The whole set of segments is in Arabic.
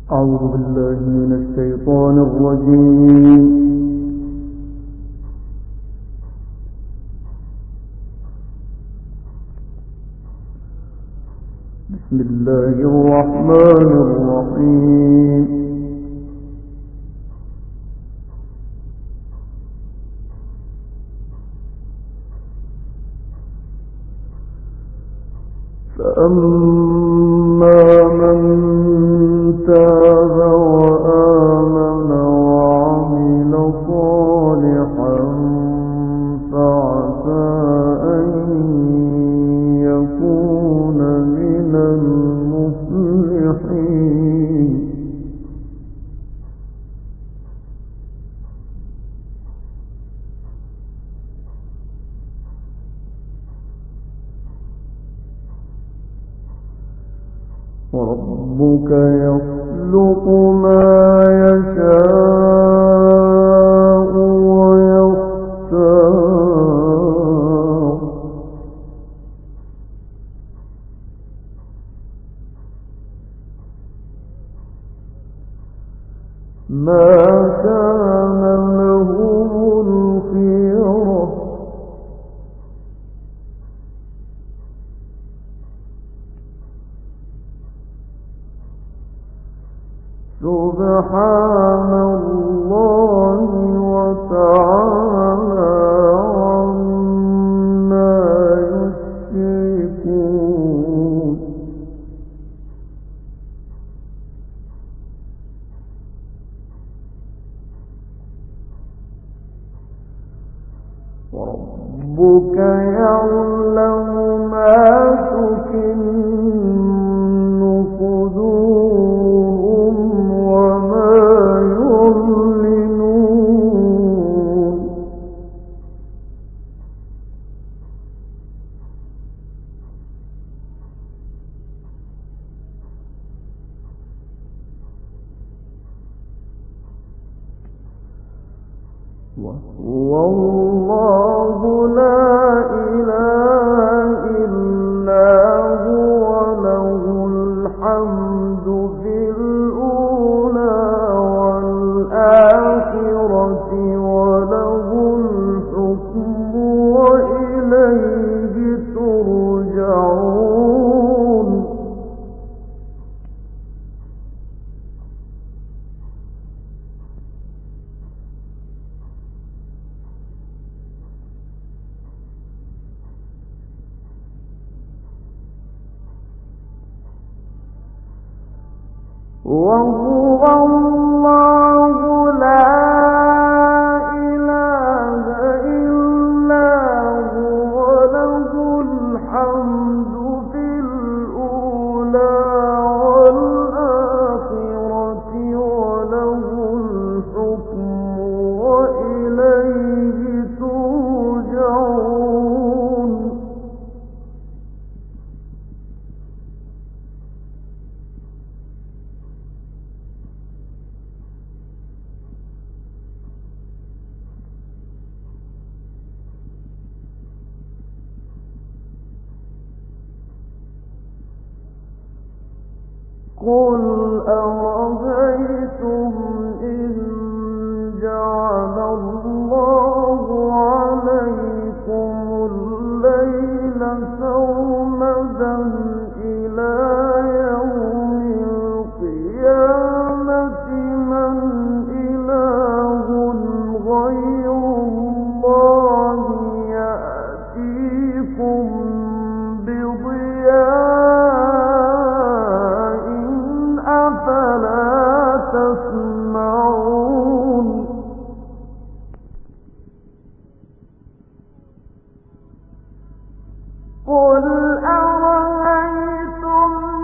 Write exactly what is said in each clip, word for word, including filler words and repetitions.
أعوذ بالله من الشيطان الرجيم. بسم الله الرحمن الرحيم. فأما من تاب وآمن وعمل صالحا فعسى أن يكون من المفلحين. وربك يخلق ما يشاء ويختار ما كان لهم الخيرة سبحان الله وتعالى عما يشركون. وربك يعلم ما تكن صدورهم وما يعلنون. وهو الله لا إله إلا هو له الحمد في الأولى والآخرة وله الحكم وإليه ترجعون. وهو الله لا إله إلا هو له الحمد في الأولى والآخرة وله الحكم وإليه ترجعون. قل أرأيتم إن جعل الله عليكم الليل سرمدا إلى يوم القيامة من إله غير الله يأتيكم بضياء أفلا تسمعون. قل أرأيتم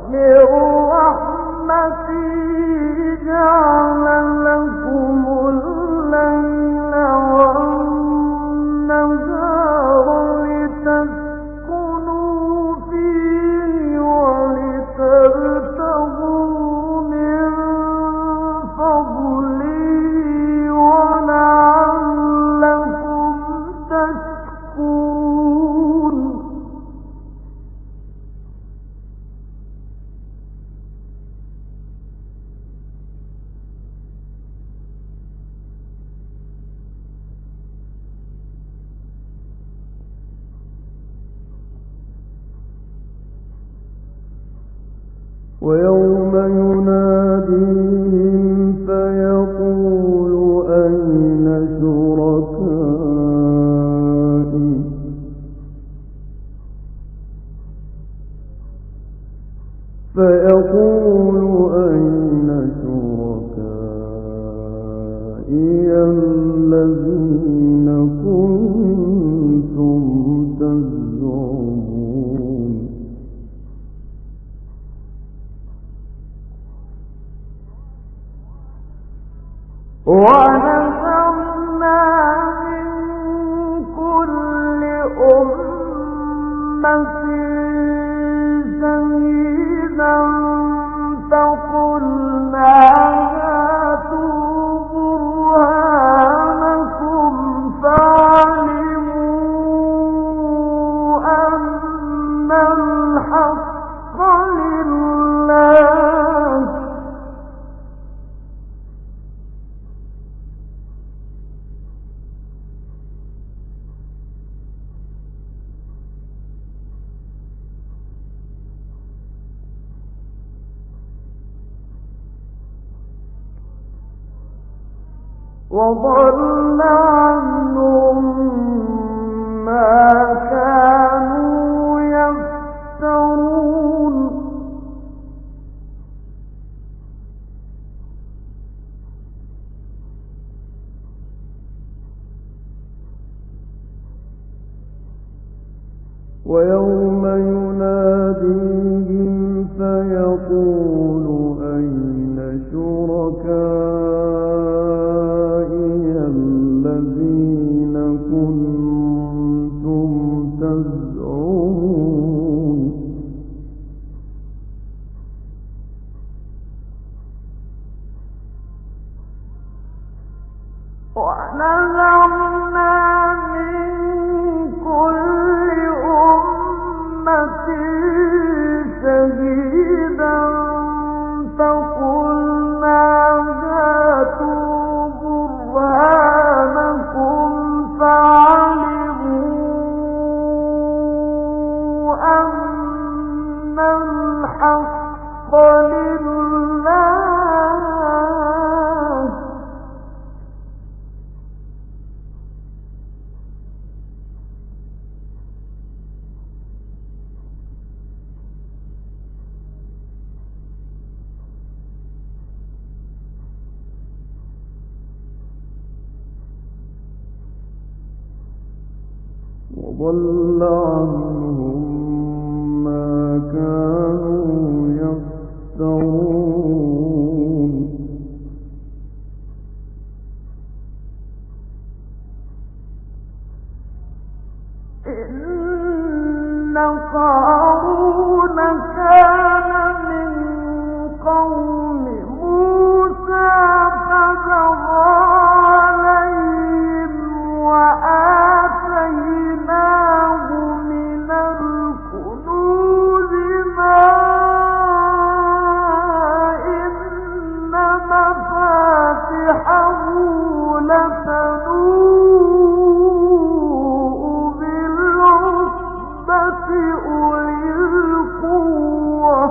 ويوم يناديهم فيقول أين شركائي فيقول أين شركائي الذين كنتم تزعمون ونزعنا من كل أمة شهيدا فقلنا هاتوا برهانكم فعلموا أن الحق لله وضل عنهم ما كانوا يفترون ويوم يناديهم فيقول أين شركائي الذين كنتم تزعمون ونزعنا من كل أمة شهيدا فقلنا هاتوا برهانكم فعلموا أن الحق لله وضل عنهم ما كانوا يفترون إن قارون كان من قوم موسى فبغى عليهم وآتيناه من الكنوز ما إن مفاتحه لتنوء بالعصبة أولي القوة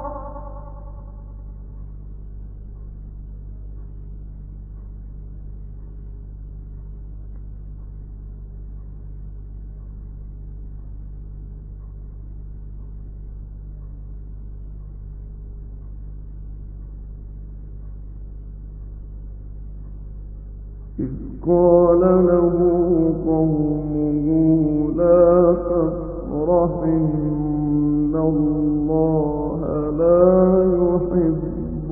إذ قال له قومه لا تفرح إن الله لا يحب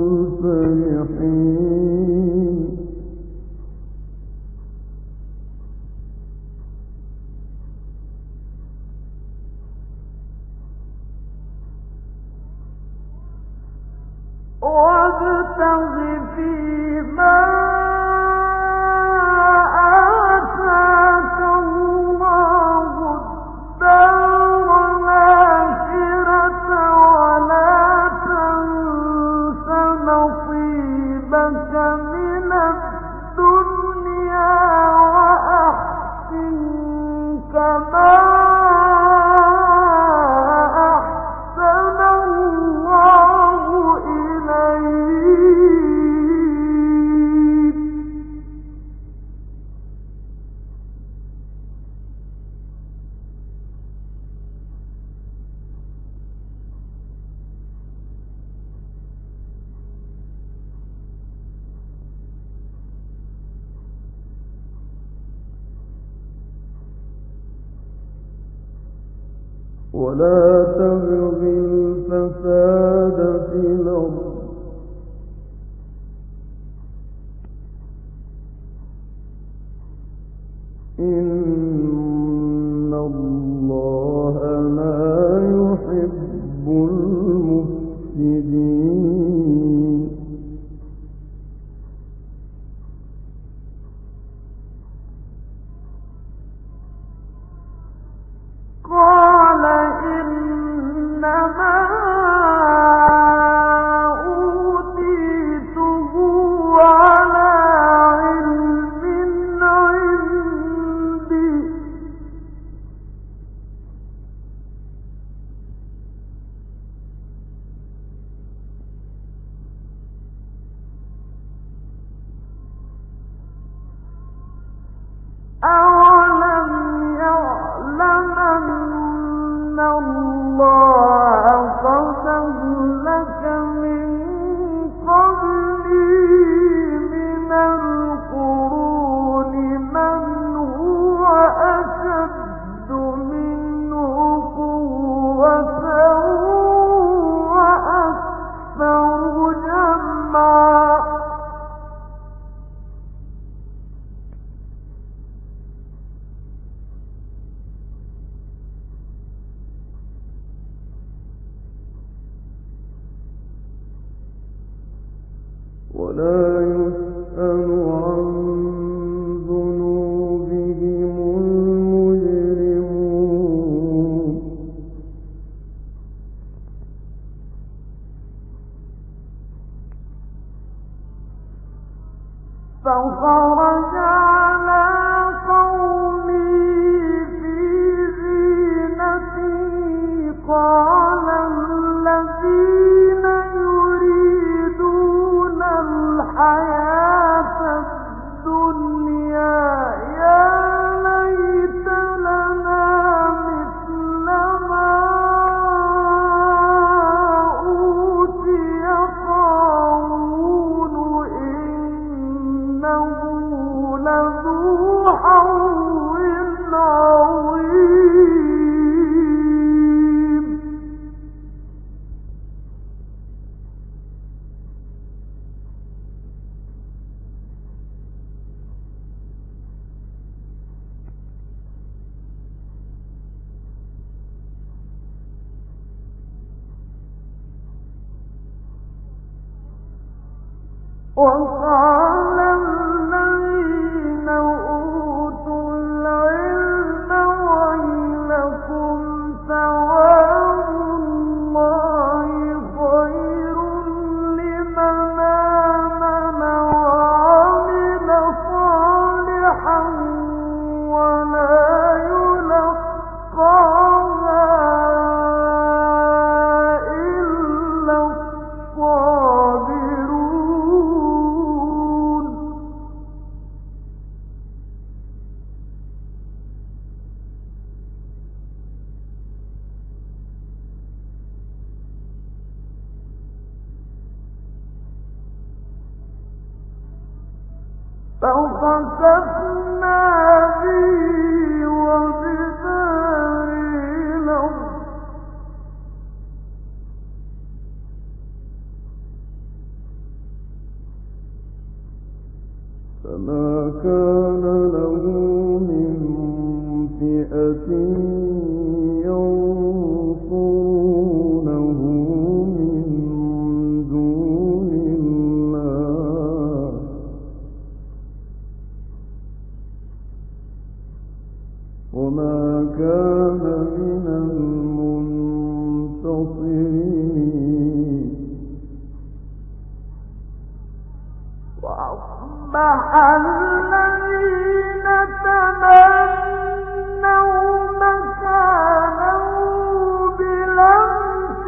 الفرحين وابتغ فيما آتاك الله الدار الآخرة ولا تنس نصيبك من الدنيا وأحسن كما أحسن الله إليك ولا تبغ الفساد في الأرض إن الله لا يحب المفسدين قال إنما أوتيته على علم عندي أولم يعلم أن الله قد أهلك من قبله من القرون من هو أشد منه قوة وأكثر جمعا ولا يسأل عن ذنوبهم المجرمون فخرج على قومه في زينته قال الذين يريدون الحياة الدنيا يا ليت لنا مثل ما أوتي قارون إنه لذو حظ عظيم وقال الذين أوتوا العلم ويلكم ثواب الله خير لمن آمن وعمل صالحا ولا يلقاها إلا الصابرون فخسفنا به وبداره الأرض فما كان له من فئة ينصرونه من دون الله وما كان من المنتصرين وأصبح الذين تمنوا مكانه بالأمس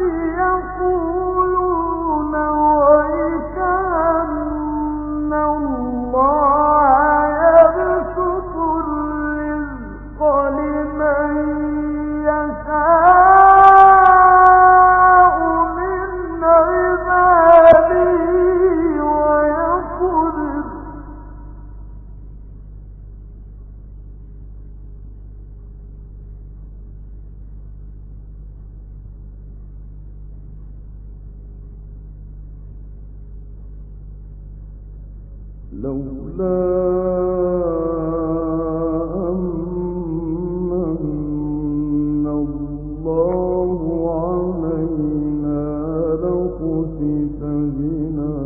يقولون ويك أن الله يبسط الرزق لمن يشاء من عباده ويقدر لولا أمن الله علينا لخسف بنا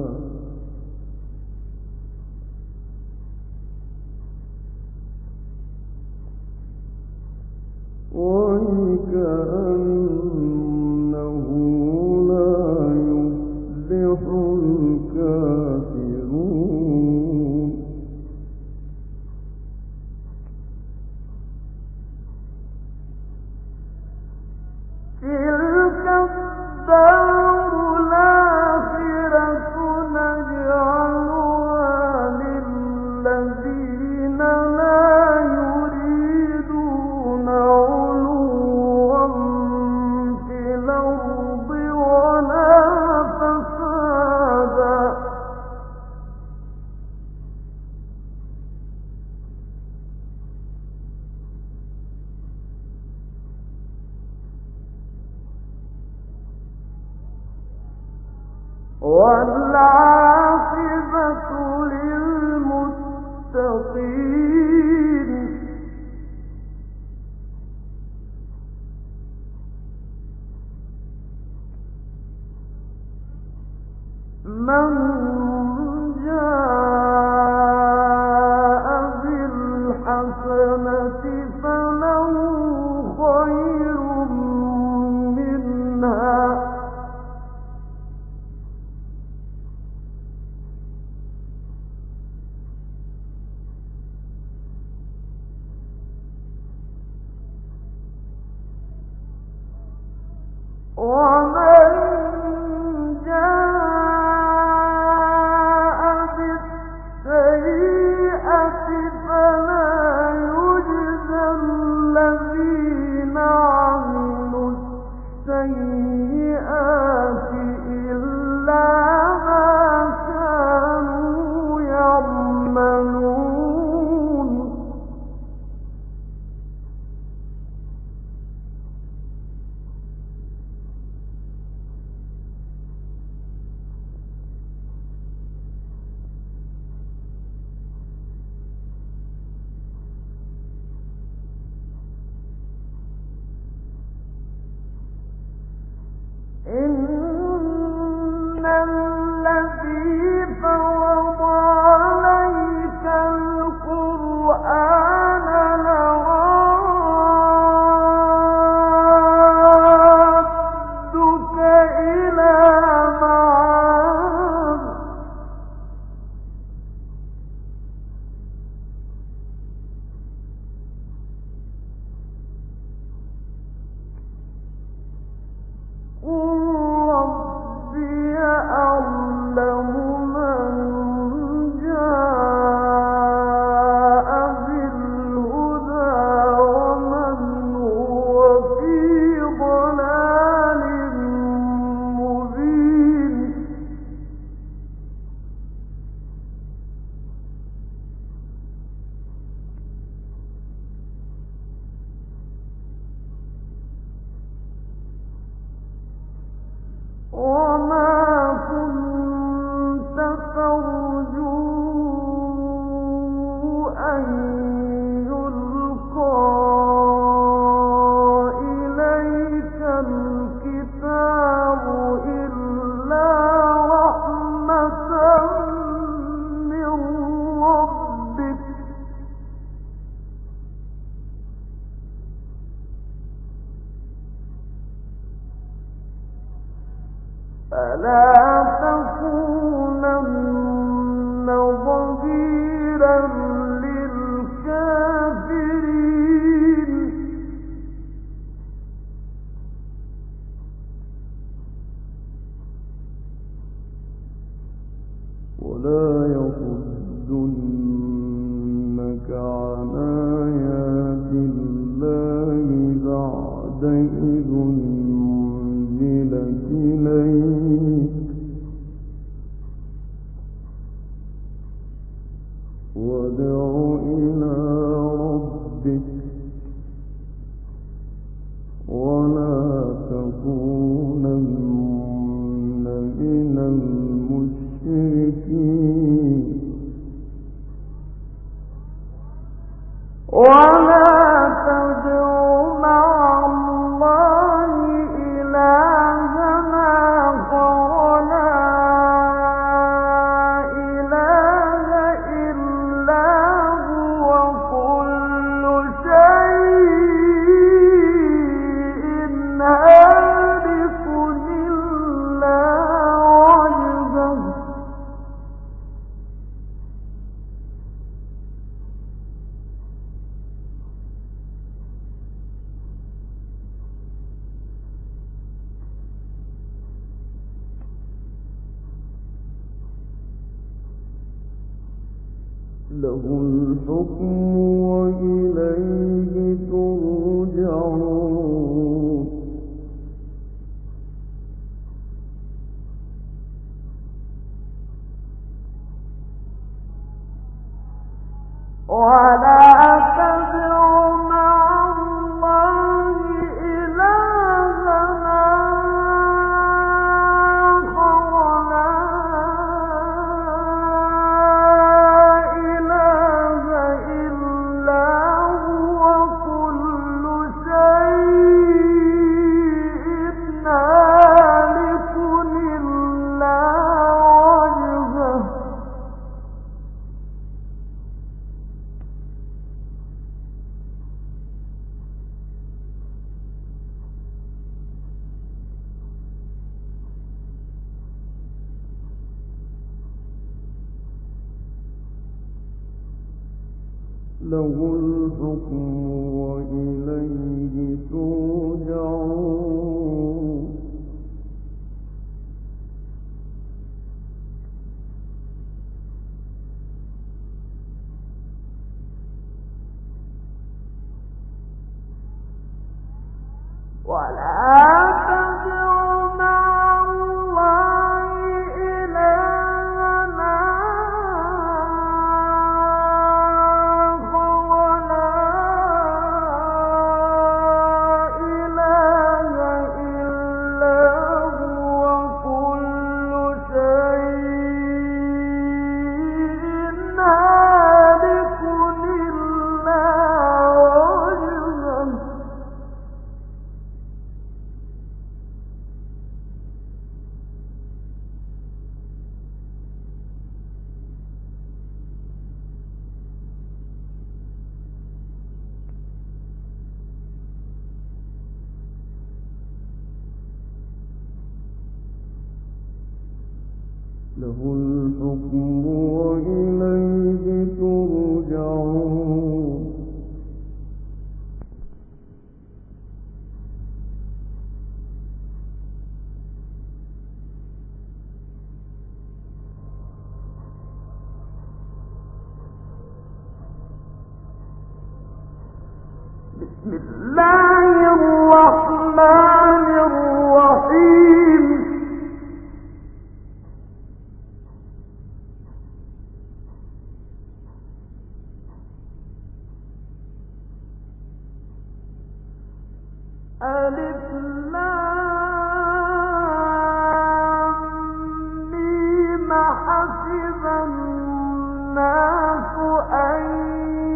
وكأنه لا يفلح الكافرون تلك الدار الآخرة نجعلها للذين لا يريدون علوا في الأرض ولا فسادا والعاقبة للمتقين من جاء بالحسنة فله خير منها ومن جاء بالسيئة فلا يجزى الذين عملوا السيئات إلا ما كانوا يعملون إن الذي فرض عليك القرآن لرادك إلى معاد قل له الحكم وإليه ترجعون ولا له الحكم وإليه ترجعون ولا له الحكم وإليه ترجعون بسم الله الرحمن الرحيم ألف لام ميم حسب الناس أن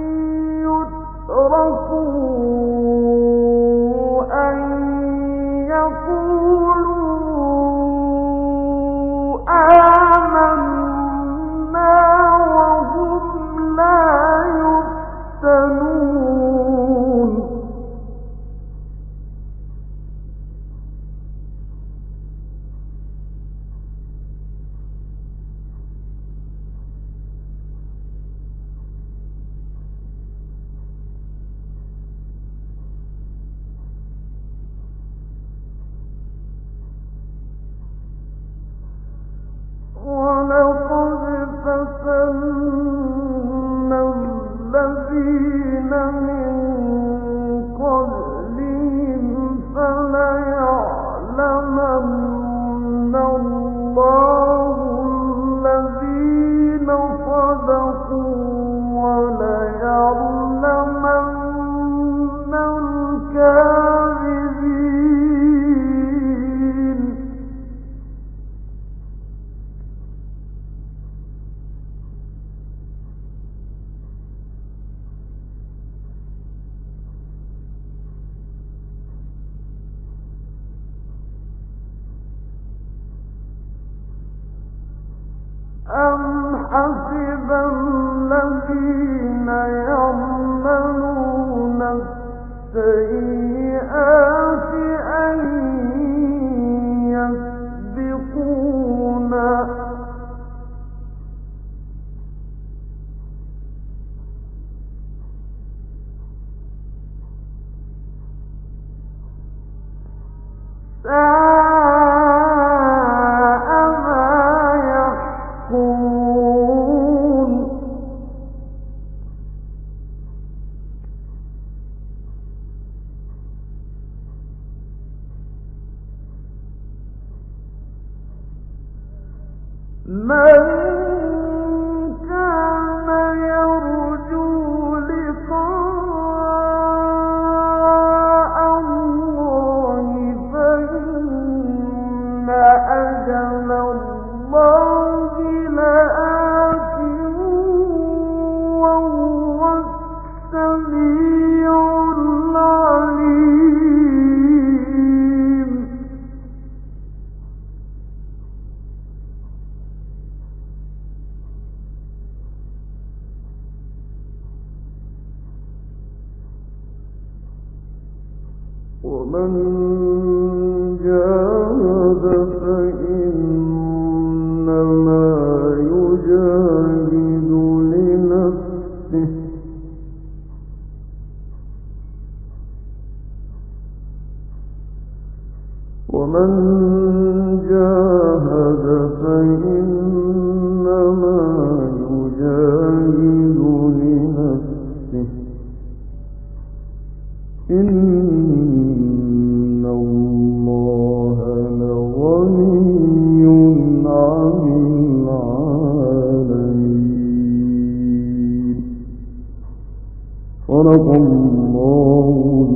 أم حسب الذين يعملون السيئات أن يسبقونا من كان يرجو لقاء الله فإن أجل الله لآت وهو السميع العليم. ومن جاهد فإنما يجاهد لنفسه ومن جاهد فإنما يجاهد لنفسه إن الله لغني عن العالمين. صدق الله